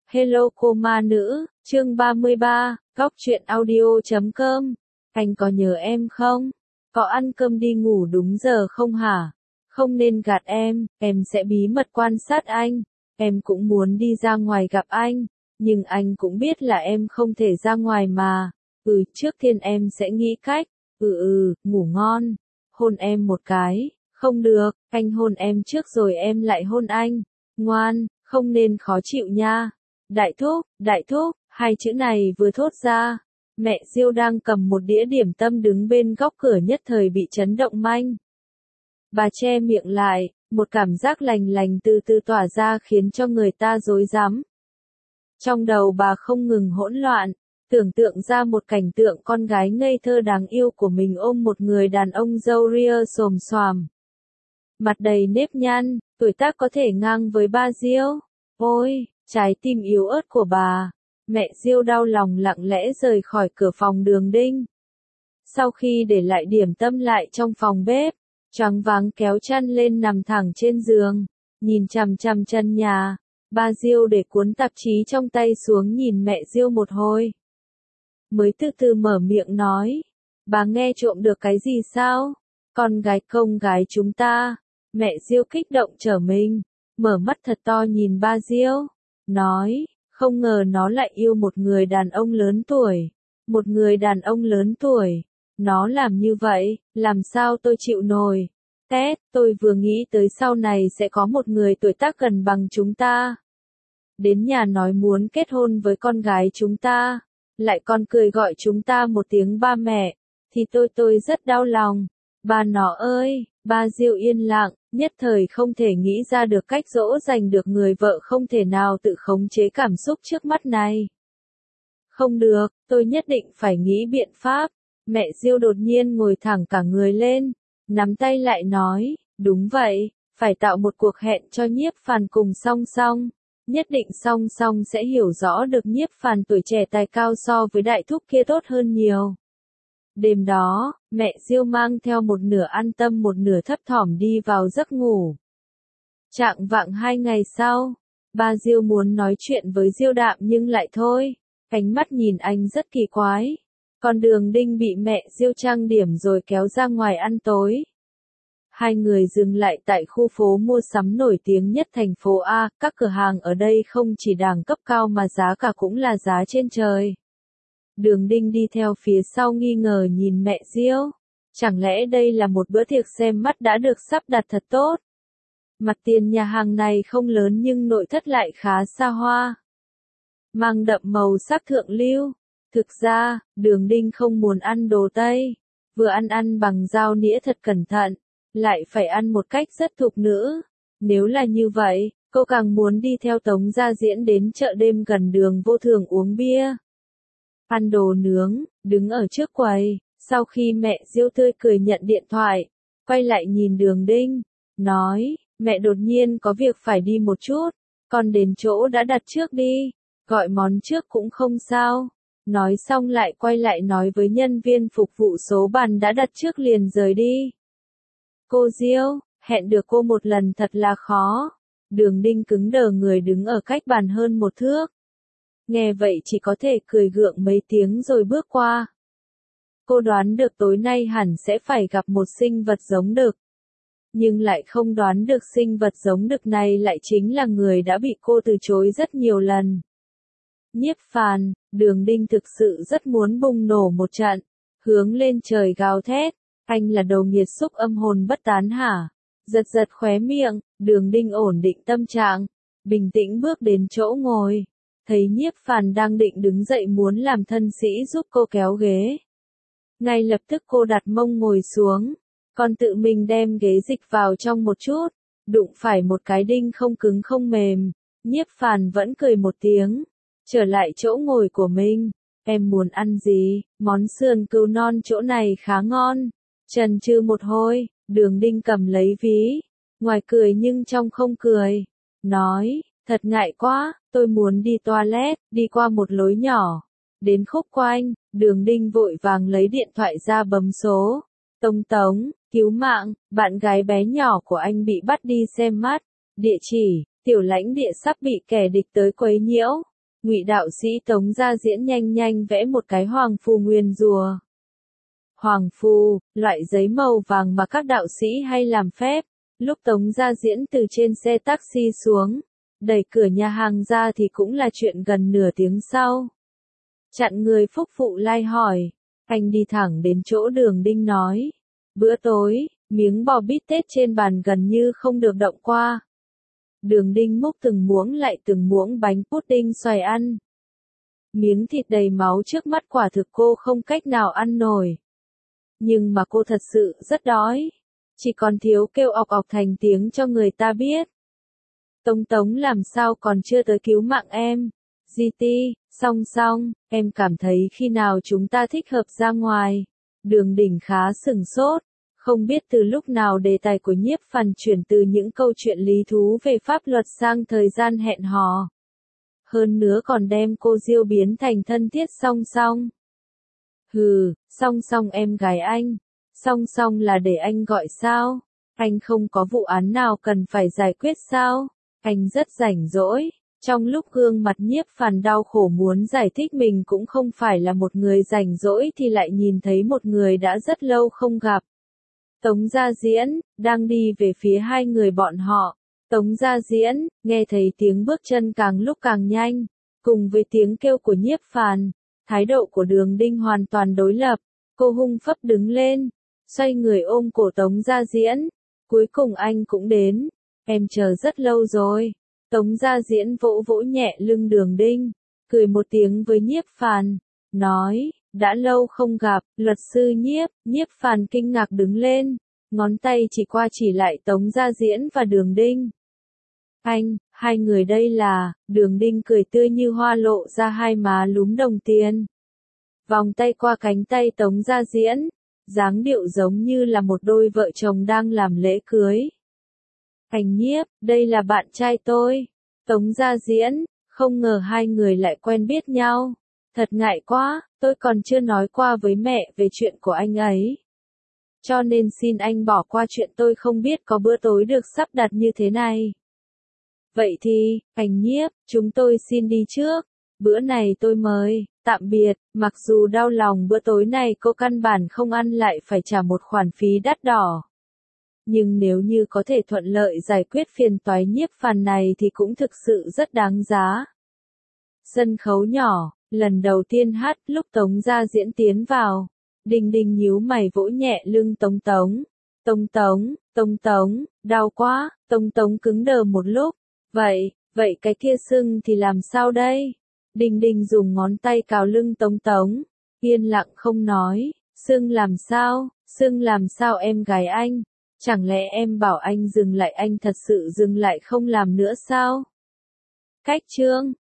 Hello cô ma nữ, chương 33, góc truyện audio.com. Anh có nhớ em không? Có ăn cơm đi ngủ đúng giờ không hả? Không nên gạt em sẽ bí mật quan sát anh. Em cũng muốn đi ra ngoài gặp anh, nhưng anh cũng biết là em không thể ra ngoài mà. Trước tiên em sẽ nghĩ cách. Ngủ ngon. Hôn em một cái. Không được, anh hôn em trước rồi em lại hôn anh. Ngoan, không nên khó chịu nha. Đại thúc, hai chữ này vừa thốt ra, mẹ Diêu đang cầm một đĩa điểm tâm đứng bên góc cửa nhất thời bị chấn động manh. Bà che miệng lại, một cảm giác lành lành từ từ tỏa ra khiến cho người ta rối rắm. Trong đầu bà không ngừng hỗn loạn, tưởng tượng ra một cảnh tượng con gái ngây thơ đáng yêu của mình ôm một người đàn ông râu ria xồm xoàm. Mặt đầy nếp nhăn, tuổi tác có thể ngang với ba Diêu. Ôi! Trái tim yếu ớt của bà. Mẹ Diêu đau lòng lặng lẽ rời khỏi cửa phòng Đường Đinh. Sau khi để lại điểm tâm lại trong phòng bếp, choáng váng kéo chăn lên nằm thẳng trên giường, nhìn chằm chằm chân nhà. Ba Diêu để cuốn tạp chí trong tay xuống nhìn mẹ Diêu một hồi. Mới từ từ mở miệng nói, bà nghe trộm được cái gì sao? Con gái chúng ta. Mẹ Diêu kích động trở mình, mở mắt thật to nhìn ba Diêu. Nói, không ngờ nó lại yêu một người đàn ông lớn tuổi. Một người đàn ông lớn tuổi. Nó làm như vậy, làm sao tôi chịu nổi. Tôi vừa nghĩ tới sau này sẽ có một người tuổi tác gần bằng chúng ta. Đến nhà nói muốn kết hôn với con gái chúng ta. Lại còn cười gọi chúng ta một tiếng ba mẹ. Thì tôi rất đau lòng. Bà nó ơi, ba Diêu yên lặng. Nhất thời không thể nghĩ ra được cách dỗ dành được người vợ không thể nào tự khống chế cảm xúc trước mắt này. Không được, tôi nhất định phải nghĩ biện pháp. Mẹ Diêu đột nhiên ngồi thẳng cả người lên, nắm tay lại nói, đúng vậy, phải tạo một cuộc hẹn cho Nhiếp Phàn cùng Song Song. Nhất định Song Song sẽ hiểu rõ được Nhiếp Phàn tuổi trẻ tài cao so với đại thúc kia tốt hơn nhiều. Đêm đó, mẹ Diêu mang theo một nửa an tâm một nửa thấp thỏm đi vào giấc ngủ. Chạng vạng 2 ngày sau, ba Diêu muốn nói chuyện với Diêu Đạm nhưng lại thôi, ánh mắt nhìn anh rất kỳ quái. Còn Đường Đinh bị mẹ Diêu trang điểm rồi kéo ra ngoài ăn tối. Hai người dừng lại tại khu phố mua sắm nổi tiếng nhất thành phố A, các cửa hàng ở đây không chỉ đẳng cấp cao mà giá cả cũng là giá trên trời. Đường Đinh đi theo phía sau nghi ngờ nhìn mẹ Diêu. Chẳng lẽ đây là một bữa tiệc xem mắt đã được sắp đặt thật tốt? Mặt tiền nhà hàng này không lớn nhưng nội thất lại khá xa hoa. Mang đậm màu sắc thượng lưu. Thực ra, Đường Đinh không muốn ăn đồ Tây. Vừa ăn bằng dao nĩa thật cẩn thận. Lại phải ăn một cách rất thục nữ. Nếu là như vậy, cô càng muốn đi theo Tống Gia Diễn đến chợ đêm gần đường Vô Thường uống bia. Ăn đồ nướng, đứng ở trước quầy, sau khi mẹ Diêu tươi cười nhận điện thoại, quay lại nhìn Đường Đinh, nói, mẹ đột nhiên có việc phải đi một chút, con đến chỗ đã đặt trước đi, gọi món trước cũng không sao. Nói xong lại quay lại nói với nhân viên phục vụ số bàn đã đặt trước liền rời đi. Cô Diêu, hẹn được cô một lần thật là khó. Đường Đinh cứng đờ người đứng ở cách bàn hơn một thước. Nghe vậy chỉ có thể cười gượng mấy tiếng rồi bước qua. Cô đoán được tối nay hẳn sẽ phải gặp một sinh vật giống đực. Nhưng lại không đoán được sinh vật giống đực này lại chính là người đã bị cô từ chối rất nhiều lần. Nhiếp Phàn, Đường Đinh thực sự rất muốn bùng nổ một trận, hướng lên trời gào thét, anh là đồ nghiệt xúc âm hồn bất tán hả? Giật khóe miệng, Đường Đinh ổn định tâm trạng, bình tĩnh bước đến chỗ ngồi. Thấy Nhiếp Phàn đang định đứng dậy muốn làm thân sĩ giúp cô kéo ghế. Ngay lập tức cô đặt mông ngồi xuống, còn tự mình đem ghế dịch vào trong một chút, đụng phải một cái đinh không cứng không mềm. Nhiếp Phàn vẫn cười một tiếng, trở lại chỗ ngồi của mình. Em muốn ăn gì? Món sườn cừu non chỗ này khá ngon. Chần chừ một hồi, Đường Đinh cầm lấy ví, ngoài cười nhưng trong không cười, nói, thật ngại quá, tôi muốn đi toilet, đi qua một lối nhỏ. Đến khúc quanh, Đường Đinh vội vàng lấy điện thoại ra bấm số. Tống, cứu mạng, bạn gái bé nhỏ của anh bị bắt đi xem mắt. Địa chỉ, tiểu lãnh địa sắp bị kẻ địch tới quấy nhiễu. Ngụy đạo sĩ Tống Gia Diễn nhanh nhanh vẽ một cái hoàng phù nguyền rủa. Hoàng phù, loại giấy màu vàng mà các đạo sĩ hay làm phép. Lúc Tống Gia Diễn từ trên xe taxi xuống, đẩy cửa nhà hàng ra thì cũng là chuyện gần nửa tiếng sau. Chặn người phúc vụ lai hỏi, anh đi thẳng đến chỗ Đường Đinh nói. Bữa tối, miếng bò bít tết trên bàn gần như không được động qua. Đường Đinh múc từng muỗng lại từng muỗng bánh pudding xoài ăn. Miếng thịt đầy máu trước mắt quả thực cô không cách nào ăn nổi. Nhưng mà cô thật sự rất đói. Chỉ còn thiếu kêu ọc ọc thành tiếng cho người ta biết. Tống làm sao còn chưa tới cứu mạng em. GT, song, em cảm thấy khi nào chúng ta thích hợp ra ngoài. Đường Đình khá sửng sốt. Không biết từ lúc nào đề tài của Nhiếp Phàn chuyển từ những câu chuyện lý thú về pháp luật sang thời gian hẹn hò. Hơn nữa còn đem cô Diêu biến thành thân thiết song. Hừ, song em gái anh. Song là để anh gọi sao? Anh không có vụ án nào cần phải giải quyết sao? Anh rất rảnh rỗi. Trong lúc gương mặt Nhiếp Phàn đau khổ muốn giải thích mình cũng không phải là một người rảnh rỗi thì lại nhìn thấy một người đã rất lâu không gặp. Tống Gia Diễn, đang đi về phía hai người bọn họ. Tống Gia Diễn, nghe thấy tiếng bước chân càng lúc càng nhanh, cùng với tiếng kêu của Nhiếp Phàn, thái độ của Đường Đinh hoàn toàn đối lập. Cô hung phấp đứng lên, xoay người ôm cổ Tống Gia Diễn. Cuối cùng anh cũng đến, em chờ rất lâu rồi. Tống Gia Diễn vỗ vỗ nhẹ lưng Đường Đinh, cười một tiếng với Nhiếp Phàn, nói, đã lâu không gặp, luật sư Nhiếp. Nhiếp Phàn kinh ngạc đứng lên, ngón tay chỉ qua chỉ lại Tống Gia Diễn và Đường Đinh. Anh, hai người đây là, Đường Đinh cười tươi như hoa lộ ra hai má lúm đồng tiền. Vòng tay qua cánh tay Tống Gia Diễn, dáng điệu giống như là một đôi vợ chồng đang làm lễ cưới. Anh Nhiếp, đây là bạn trai tôi. Tống Gia Diễn, không ngờ hai người lại quen biết nhau. Thật ngại quá, tôi còn chưa nói qua với mẹ về chuyện của anh ấy. Cho nên xin anh bỏ qua chuyện tôi không biết có bữa tối được sắp đặt như thế này. Vậy thì, anh Nhiếp, chúng tôi xin đi trước. Bữa này tôi mời, tạm biệt, mặc dù đau lòng bữa tối này cô căn bản không ăn lại phải trả một khoản phí đắt đỏ. Nhưng nếu như có thể thuận lợi giải quyết phiền toái Nhiếp Phàn này thì cũng thực sự rất đáng giá. Sân khấu nhỏ, lần đầu tiên hát lúc Tống Gia Diễn tiến vào. Đinh nhíu mày vỗ nhẹ lưng Tống. Tống, đau quá. Tống cứng đờ một lúc. Vậy cái kia sưng thì làm sao đây? Đinh dùng ngón tay cào lưng Tống, yên lặng không nói. Sưng làm sao em gái anh? Chẳng lẽ em bảo anh dừng lại anh thật sự dừng lại không làm nữa sao? Cách chương